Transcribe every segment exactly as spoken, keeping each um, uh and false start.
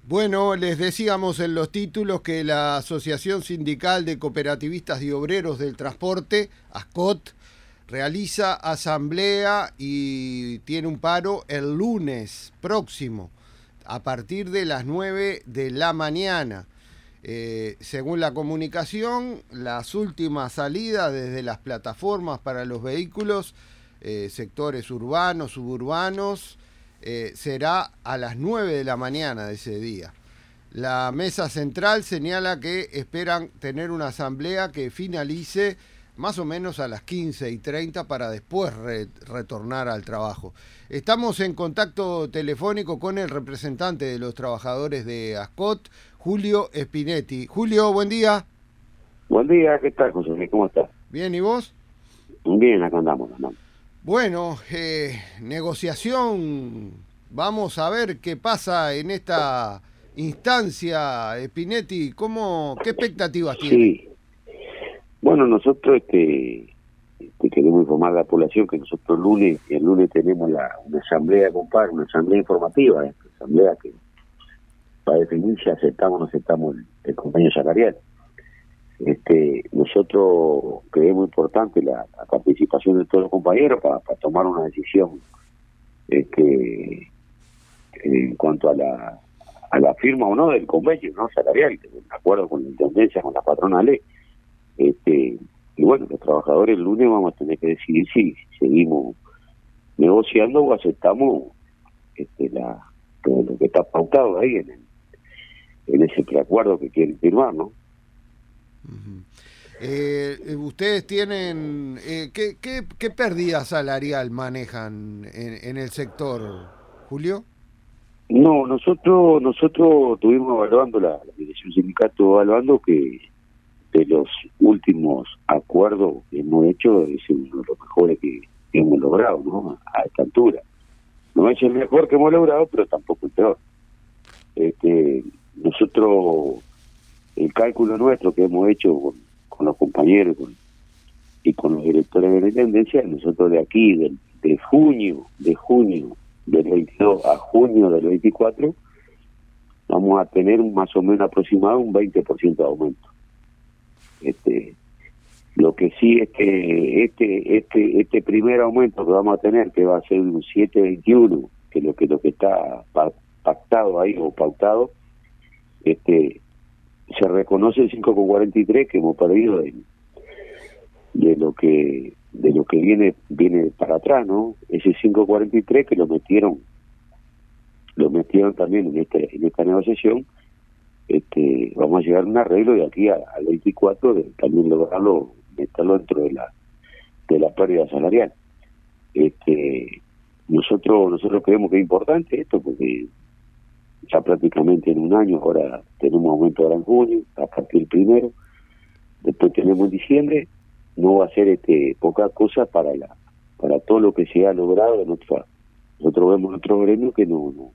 Bueno, les decíamos en los títulos que la Asociación Sindical de Cooperativistas y Obreros del Transporte, ASCOT, realiza asamblea y tiene un paro el lunes próximo, a partir de las nueve de la mañana. Eh, según la comunicación, las últimas salidas desde las plataformas para los vehículos, eh, sectores urbanos, suburbanos, eh, será a las nueve de la mañana de ese día. La mesa central señala que esperan tener una asamblea que finalice más o menos a las quince y treinta para después re- retornar al trabajo. Estamos en contacto telefónico con el representante de los trabajadores de ASCOT, Julio Spinetti. Julio, buen día. Buen día, ¿qué tal, José? ¿Cómo estás? Bien, ¿y vos? Bien, acá andamos, andamos. Bueno, eh, negociación, vamos a ver qué pasa en esta instancia, Spinetti. ¿Cómo, qué expectativas tiene? Sí, bueno, nosotros este, este, queremos informar a la población que nosotros el lunes, el lunes tenemos la, una asamblea, compadre, una asamblea informativa, ¿eh? Una asamblea que para definir si aceptamos o no aceptamos el, el convenio salarial. Este, nosotros creemos importante la, la participación de todos los compañeros para, para tomar una decisión este, en cuanto a la a la firma o no del convenio no salarial, de acuerdo con la intendencia, con las patronales. Este, y bueno, los trabajadores el lunes vamos a tener que decidir si, si seguimos negociando o aceptamos este, la, todo lo que está pautado ahí en, el, en ese preacuerdo que quieren firmar, ¿no? Uh-huh. Eh, ustedes tienen, eh, ¿qué, qué, qué pérdida salarial manejan en, en el sector, Julio? No, nosotros nosotros estuvimos evaluando, la, la dirección sindical estuvo evaluando que de los últimos acuerdos que hemos hecho es uno de los mejores que, que hemos logrado, ¿no? A esta altura. No es el mejor que hemos logrado, pero tampoco el peor. Este, nosotros, el cálculo nuestro que hemos hecho con, con los compañeros con, y con los directores de la intendencia, nosotros de aquí, de, de junio, de junio del veintidós a junio del veinticuatro, vamos a tener más o menos aproximado un veinte por ciento de aumento. Este, lo que sí es que este este este primer aumento que vamos a tener, que va a ser un siete veintiuno, que es lo que lo que está pactado ahí o pautado, este se reconoce el cinco coma cuarenta y tres que hemos perdido de, de lo que de lo que viene viene para atrás, ¿no? Ese cinco coma cuarenta y tres que lo metieron lo metieron también en este en esta negociación. Este, vamos a llegar a un arreglo de aquí al veinticuatro de también lograrlo, meterlo dentro de la de la pérdida salarial. Este, nosotros nosotros creemos que es importante esto porque ya prácticamente en un año, ahora tenemos aumento ahora en junio, a partir del primero, después tenemos en diciembre, no va a ser este poca cosa para la para todo lo que se ha logrado en otro, nosotros vemos en otros gremios que no no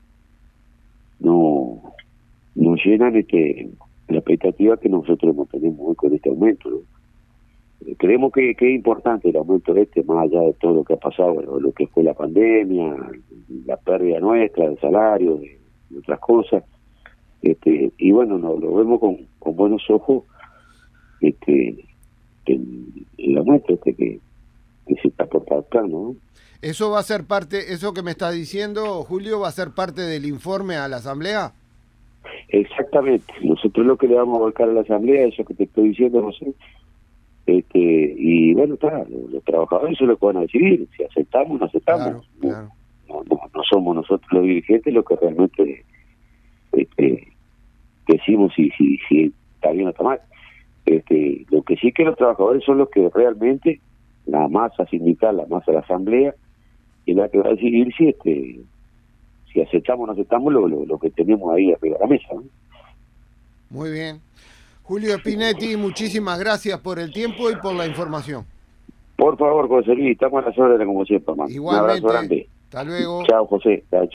no nos llenan este la expectativa que nosotros no tenemos hoy con este aumento, ¿no? Eh, creemos que, que es importante el aumento este, más allá de todo lo que ha pasado, bueno, lo que fue la pandemia, la pérdida nuestra de salario, de, de otras cosas, este y bueno, no, lo vemos con, con buenos ojos, este el, el aumento este que, que se está por pactar, ¿no? ¿Eso va a ser parte, eso que me está diciendo, Julio, va a ser parte del informe a la asamblea? Exactamente, nosotros lo que le vamos a volcar a la asamblea, eso que te estoy diciendo, no sé, este, y bueno, está, los, los trabajadores son los que van a decidir, si aceptamos o no aceptamos. Claro, claro. No, no, no somos nosotros los dirigentes los que realmente este, decimos si, si, si está bien o está mal. Este, lo que sí es que los trabajadores son los que realmente, la masa sindical, la masa de la asamblea, es la que va a decidir si este si aceptamos o no aceptamos lo, lo, lo que tenemos ahí arriba de la mesa, ¿no? Muy bien. Julio Spinetti, muchísimas gracias por el tiempo y por la información. Por favor, José Luis, estamos a las órdenes como siempre, hermano. Igualmente. Un abrazo grande. Hasta luego. Chao, José. Chao.